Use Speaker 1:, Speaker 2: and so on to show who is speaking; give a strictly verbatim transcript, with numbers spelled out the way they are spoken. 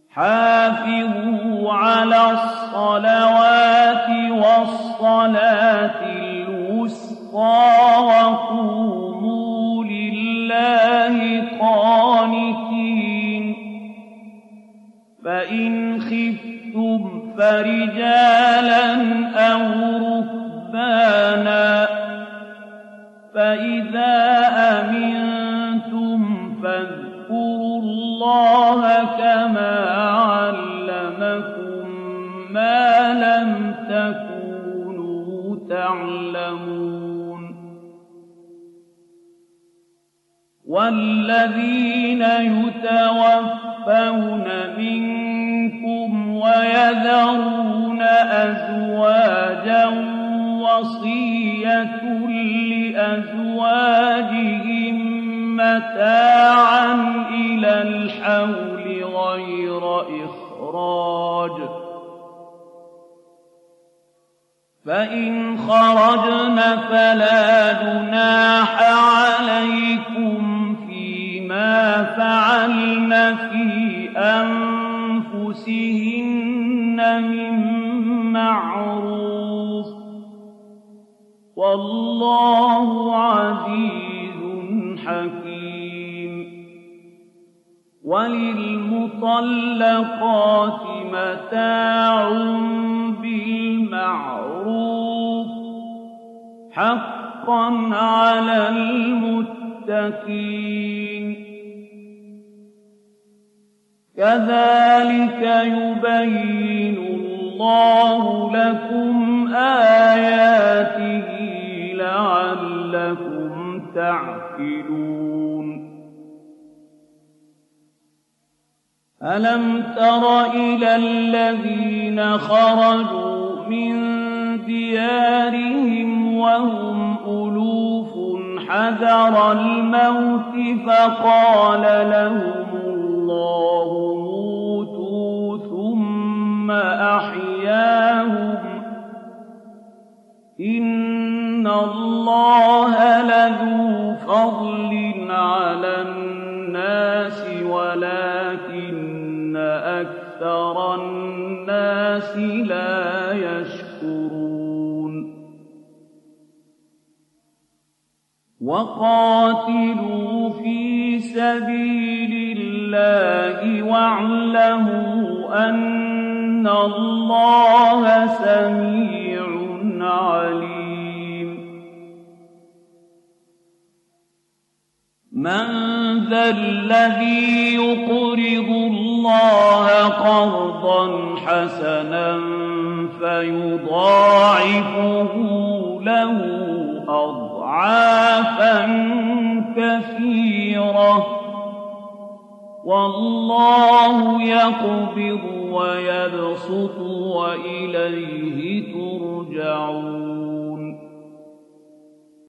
Speaker 1: حافظوا على الصلوات والصلاة الوسطى وقوموا لله قانتين فإن خفتم فرجالا أو ركبانا فإذا أمنتم فاذكروا الله كما علمكم ما لم تكونوا تعلمون والذين يتوفون منكم ويذرون أزواجا وصية لأزواجهم متاعا إلى الحول غير إخراج فإن خرجن فلا جناح عليكم فيما فعلن في أنفسهن من معروف والله عزيز حكيم وللمطلقات متاع بالمعروف حقا على المتقين كذلك يبين الله لكم آياته لعلكم تعقلون ألم تر إلى الذين خرجوا من ديارهم وهم ألوف حذر الموت فقال لهم الله موتوا ثم أحياهم إن الله لذو فضل على الناس ولكن أكثر الناس لا يشكرون وقاتلوا في سبيل الله واعلموا أن الله سميع عليم من ذا الذي يقرض الله قرضا حسنا فيضاعفه له أضعافا كثيرة والله يقبض ويبسط وإليه ترجعون